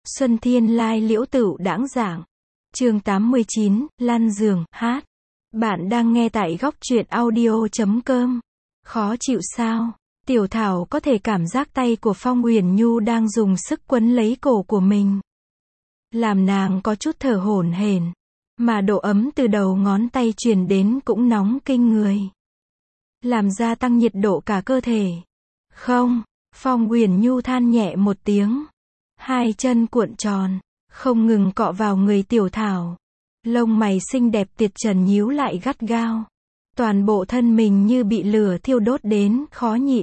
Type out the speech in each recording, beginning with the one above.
Xuân Thiên Lai Liễu Tửu Đãng Giảng. Chương 89, Lăn giường, hát. Bạn đang nghe tại góc truyện audio.com. Khó chịu sao? Tiểu Thảo có thể cảm giác tay của Phong Uyển Nhu đang dùng sức quấn lấy cổ của mình. Làm nàng có chút thở hổn hển. Mà độ ấm từ đầu ngón tay truyền đến cũng nóng kinh người. Làm gia tăng nhiệt độ cả cơ thể. Không, Phong Uyển Nhu than nhẹ một tiếng. Hai chân cuộn tròn, không ngừng cọ vào người Tiểu Thảo. Lông mày xinh đẹp tiệt trần nhíu lại gắt gao. Toàn bộ thân mình như bị lửa thiêu đốt đến khó nhịn.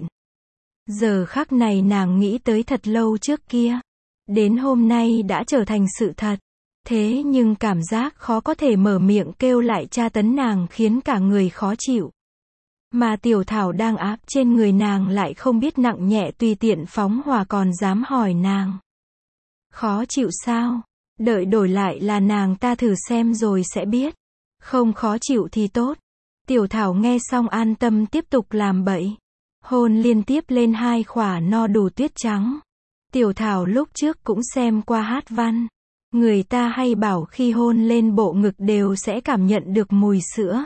Giờ khắc này nàng nghĩ tới thật lâu trước kia. Đến hôm nay đã trở thành sự thật. Thế nhưng cảm giác khó có thể mở miệng kêu lại tra tấn nàng khiến cả người khó chịu. Mà Tiểu Thảo đang áp trên người nàng lại không biết nặng nhẹ tùy tiện phóng hỏa còn dám hỏi nàng. Khó chịu sao? Đợi đổi lại là nàng ta thử xem rồi sẽ biết. Không khó chịu thì tốt. Tiểu Thảo nghe xong an tâm tiếp tục làm bậy. Hôn liên tiếp lên hai khỏa no đủ tuyết trắng. Tiểu Thảo lúc trước cũng xem qua hát văn. Người ta hay bảo khi hôn lên bộ ngực đều sẽ cảm nhận được mùi sữa.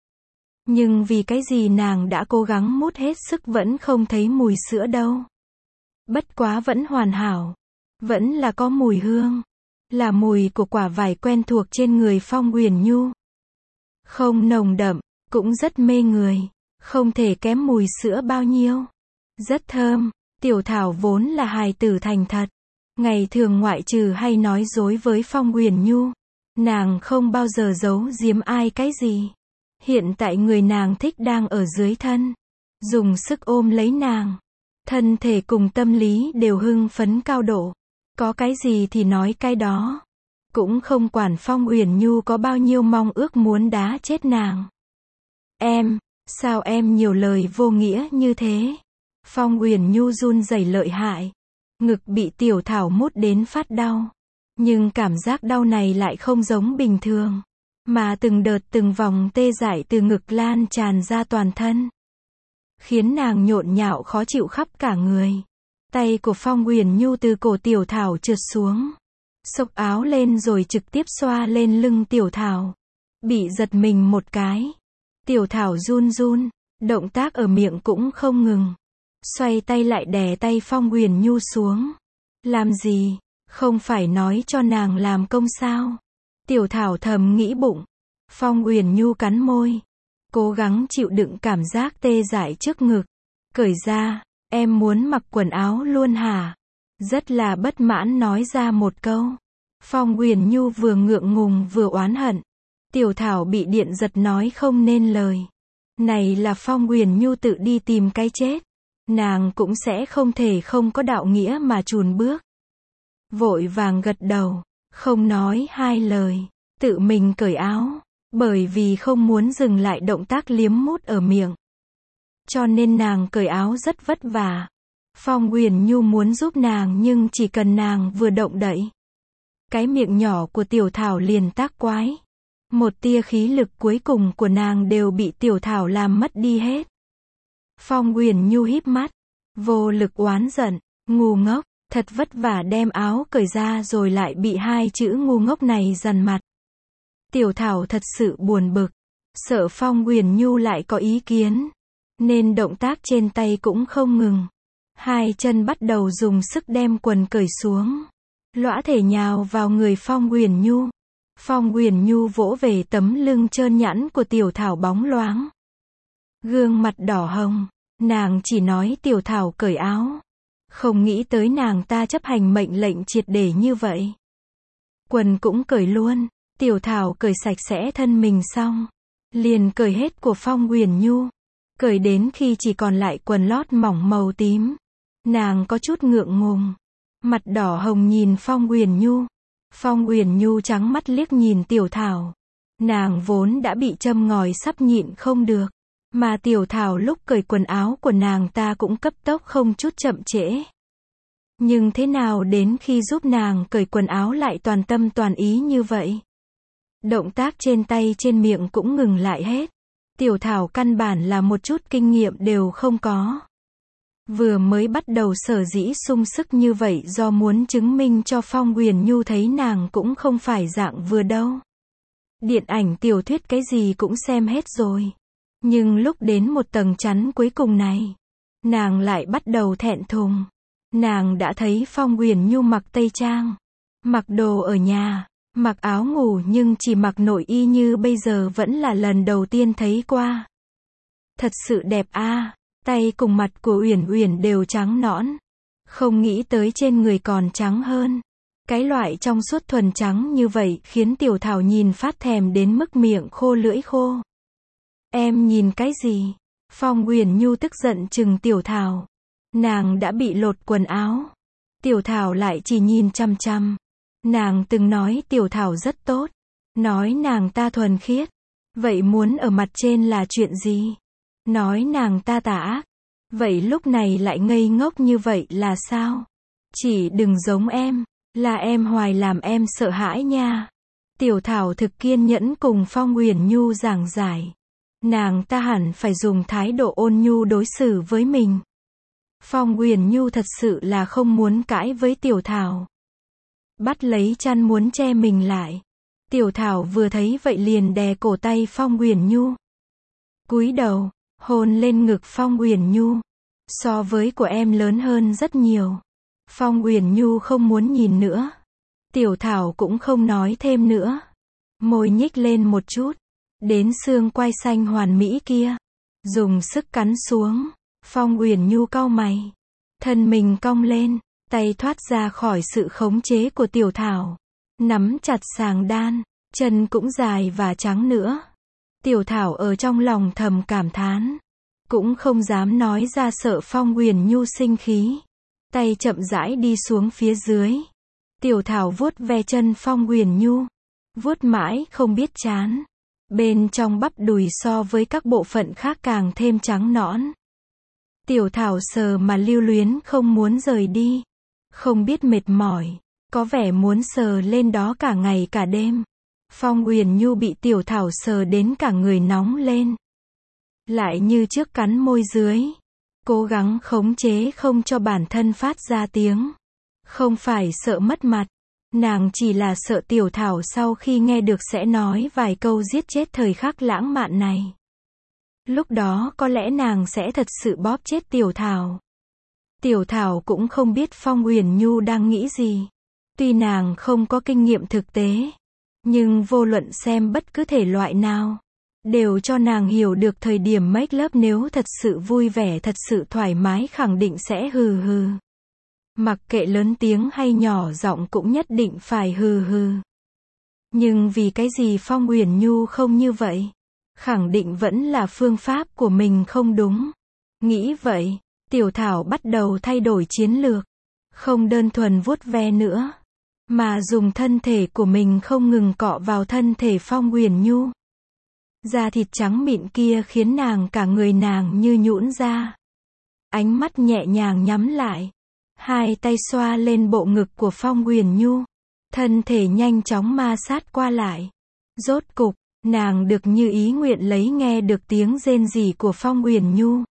Nhưng vì cái gì nàng đã cố gắng mút hết sức vẫn không thấy mùi sữa đâu. Bất quá vẫn hoàn hảo. Vẫn là có mùi hương. Là mùi của quả vải quen thuộc trên người Phong Uyển Nhu. Không nồng đậm, cũng rất mê người. Không thể kém mùi sữa bao nhiêu. Rất thơm. Tiểu Thảo vốn là hài tử thành thật. Ngày thường ngoại trừ hay nói dối với Phong Uyển Nhu. Nàng không bao giờ giấu giếm ai cái gì. Hiện tại người nàng thích đang ở dưới thân. Dùng sức ôm lấy nàng. Thân thể cùng tâm lý đều hưng phấn cao độ. Có cái gì thì nói cái đó. Cũng không quản Phong Uyển Nhu có bao nhiêu mong ước muốn đá chết nàng. Em, sao em nhiều lời vô nghĩa như thế? Phong Uyển Nhu run rẩy lợi hại. Ngực bị Tiểu Thảo mút đến phát đau. Nhưng cảm giác đau này lại không giống bình thường. Mà từng đợt từng vòng tê dại từ ngực lan tràn ra toàn thân. Khiến nàng nhộn nhạo khó chịu khắp cả người. Tay của Phong Uyển Nhu từ cổ Tiểu Thảo trượt xuống. Xốc áo lên rồi trực tiếp xoa lên lưng Tiểu Thảo. Bị giật mình một cái. Tiểu Thảo run run. Động tác ở miệng cũng không ngừng. Xoay tay lại đè tay Phong Uyển Nhu xuống. Làm gì? Không phải nói cho nàng làm công sao? Tiểu Thảo thầm nghĩ bụng. Phong Uyển Nhu cắn môi. Cố gắng chịu đựng cảm giác tê dại trước ngực. Cởi ra, em muốn mặc quần áo luôn hả? Rất là bất mãn nói ra một câu. Phong Uyển Nhu vừa ngượng ngùng vừa oán hận. Tiểu Thảo bị điện giật nói không nên lời. Này là Phong Uyển Nhu tự đi tìm cái chết. Nàng cũng sẽ không thể không có đạo nghĩa mà chùn bước. Vội vàng gật đầu. Không nói hai lời. Tự mình cởi áo. Bởi vì không muốn dừng lại động tác liếm mút ở miệng. Cho nên nàng cởi áo rất vất vả. Phong Uyển Nhu muốn giúp nàng nhưng chỉ cần nàng vừa động đậy. Cái miệng nhỏ của Tiểu Thảo liền tác quái. Một tia khí lực cuối cùng của nàng đều bị Tiểu Thảo làm mất đi hết. Phong Uyển Nhu híp mắt. Vô lực oán giận. Ngu ngốc. Thật vất vả đem áo cởi ra rồi lại bị hai chữ ngu ngốc này dằn mặt. Tiểu Thảo thật sự buồn bực. Sợ Phong Uyển Nhu lại có ý kiến. Nên động tác trên tay cũng không ngừng. Hai chân bắt đầu dùng sức đem quần cởi xuống. Lõa thể nhào vào người Phong Uyển Nhu. Phong Uyển Nhu vỗ về tấm lưng trơn nhẵn của Tiểu Thảo bóng loáng. Gương mặt đỏ hồng. Nàng chỉ nói Tiểu Thảo cởi áo. Không nghĩ tới nàng ta chấp hành mệnh lệnh triệt để như vậy. Quần cũng cởi luôn. Tiểu Thảo cởi sạch sẽ thân mình xong. Liền cởi hết của Phong Uyển Nhu. Cởi đến khi chỉ còn lại quần lót mỏng màu tím. Nàng có chút ngượng ngùng. Mặt đỏ hồng nhìn Phong Uyển Nhu. Phong Uyển Nhu trắng mắt liếc nhìn Tiểu Thảo. Nàng vốn đã bị châm ngòi sắp nhịn không được. Mà Tiểu Thảo lúc cởi quần áo của nàng ta cũng cấp tốc không chút chậm trễ. Nhưng thế nào đến khi giúp nàng cởi quần áo lại toàn tâm toàn ý như vậy? Động tác trên tay trên miệng cũng ngừng lại hết. Tiểu Thảo căn bản là một chút kinh nghiệm đều không có. Vừa mới bắt đầu sở dĩ sung sức như vậy do muốn chứng minh cho Phong Huyền Nhu thấy nàng cũng không phải dạng vừa đâu. Điện ảnh tiểu thuyết cái gì cũng xem hết rồi. Nhưng lúc đến một tầng chắn cuối cùng này, nàng lại bắt đầu thẹn thùng. Nàng đã thấy Phong Huyền Nhu mặc tây trang, mặc đồ ở nhà, mặc áo ngủ nhưng chỉ mặc nội y như bây giờ vẫn là lần đầu tiên thấy qua. Thật sự đẹp a, tay cùng mặt của Uyển Uyển đều trắng nõn. Không nghĩ tới trên người còn trắng hơn. Cái loại trong suốt thuần trắng như vậy khiến Tiểu Thảo nhìn phát thèm đến mức miệng khô lưỡi khô. Em nhìn cái gì? Phong Huyền Nhu tức giận trừng Tiểu Thảo. Nàng đã bị lột quần áo. Tiểu Thảo lại chỉ nhìn chăm chăm. Nàng từng nói Tiểu Thảo rất tốt. Nói nàng ta thuần khiết. Vậy muốn ở mặt trên là chuyện gì? Nói nàng ta tà ác. Vậy lúc này lại ngây ngốc như vậy là sao? Chỉ đừng giống em. Là em hoài làm em sợ hãi nha. Tiểu Thảo thực kiên nhẫn cùng Phong Huyền Nhu giảng giải. Nàng ta hẳn phải dùng thái độ ôn nhu đối xử với mình. Phong Huyền Nhu thật sự là không muốn cãi với Tiểu Thảo. Bắt lấy chăn muốn che mình lại. Tiểu Thảo vừa thấy vậy liền đè cổ tay Phong Huyền Nhu. Cúi đầu, hôn lên ngực Phong Huyền Nhu. So với của em lớn hơn rất nhiều. Phong Huyền Nhu không muốn nhìn nữa. Tiểu Thảo cũng không nói thêm nữa. Môi nhích lên một chút. Đến xương quai xanh hoàn mỹ kia. Dùng sức cắn xuống. Phong Huyền Nhu cau mày. Thân mình cong lên. Tay thoát ra khỏi sự khống chế của Tiểu Thảo. Nắm chặt sàng đan. Chân cũng dài và trắng nữa. Tiểu Thảo ở trong lòng thầm cảm thán. Cũng không dám nói ra sợ Phong Huyền Nhu sinh khí. Tay chậm rãi đi xuống phía dưới. Tiểu Thảo vuốt ve chân Phong Huyền Nhu. Vuốt mãi không biết chán. Bên trong bắp đùi so với các bộ phận khác càng thêm trắng nõn. Tiểu Thảo sờ mà lưu luyến không muốn rời đi. Không biết mệt mỏi. Có vẻ muốn sờ lên đó cả ngày cả đêm. Phong Huyền Nhu bị Tiểu Thảo sờ đến cả người nóng lên. Lại như trước cắn môi dưới. Cố gắng khống chế không cho bản thân phát ra tiếng. Không phải sợ mất mặt. Nàng chỉ là sợ Tiểu Thảo sau khi nghe được sẽ nói vài câu giết chết thời khắc lãng mạn này. Lúc đó có lẽ nàng sẽ thật sự bóp chết Tiểu Thảo. Tiểu Thảo cũng không biết Phong Huyền Nhu đang nghĩ gì. Tuy nàng không có kinh nghiệm thực tế. Nhưng vô luận xem bất cứ thể loại nào. Đều cho nàng hiểu được thời điểm make love nếu thật sự vui vẻ thật sự thoải mái khẳng định sẽ hừ hừ. Mặc kệ lớn tiếng hay nhỏ giọng cũng nhất định phải hừ hừ. Nhưng vì cái gì Phong Huyền Nhu không như vậy? Khẳng định vẫn là phương pháp của mình không đúng. Nghĩ vậy, Tiểu Thảo bắt đầu thay đổi chiến lược. Không đơn thuần vuốt ve nữa. Mà dùng thân thể của mình không ngừng cọ vào thân thể Phong Huyền Nhu. Da thịt trắng mịn kia khiến nàng cả người nàng như nhũn ra. Ánh mắt nhẹ nhàng nhắm lại. Hai tay xoa lên bộ ngực của Phong Huyền Nhu. Thân thể nhanh chóng ma sát qua lại. Rốt cục, nàng được như ý nguyện lấy nghe được tiếng rên rỉ của Phong Huyền Nhu.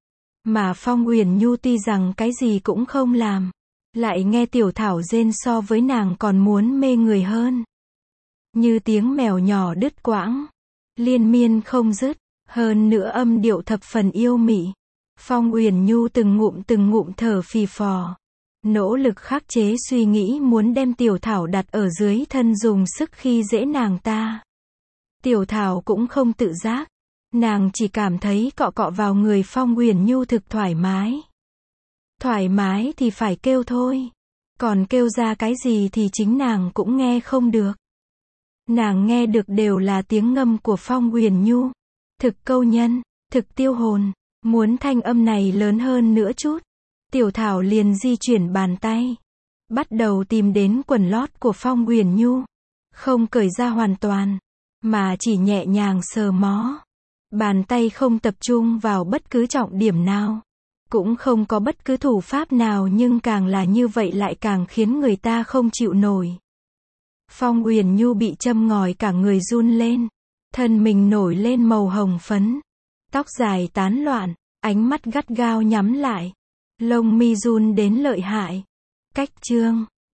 Mà Phong Huyền Nhu tuy rằng cái gì cũng không làm. Lại nghe Tiểu Thảo rên so với nàng còn muốn mê người hơn. Như tiếng mèo nhỏ đứt quãng. Liên miên không dứt. Hơn nữa âm điệu thập phần yêu mị. Phong Huyền Nhu từng ngụm thở phì phò. Nỗ lực khắc chế suy nghĩ muốn đem Tiểu Thảo đặt ở dưới thân dùng sức khi dễ nàng ta. Tiểu Thảo cũng không tự giác. Nàng chỉ cảm thấy cọ cọ vào người Phong Huyền Nhu thực thoải mái. Thoải mái thì phải kêu thôi. Còn kêu ra cái gì thì chính nàng cũng nghe không được. Nàng nghe được đều là tiếng ngâm của Phong Huyền Nhu. Thực câu nhân, thực tiêu hồn. Muốn thanh âm này lớn hơn nữa chút. Tiểu Thảo liền di chuyển bàn tay. Bắt đầu tìm đến quần lót của Phong Huyền Nhu. Không cởi ra hoàn toàn. Mà chỉ nhẹ nhàng sờ mó. Bàn tay không tập trung vào bất cứ trọng điểm nào. Cũng không có bất cứ thủ pháp nào nhưng càng là như vậy lại càng khiến người ta không chịu nổi. Phong Huyền Nhu bị châm ngòi cả người run lên. Thân mình nổi lên màu hồng phấn. Tóc dài tán loạn. Ánh mắt gắt gao nhắm lại. Lông mi run đến lợi hại. Cách chương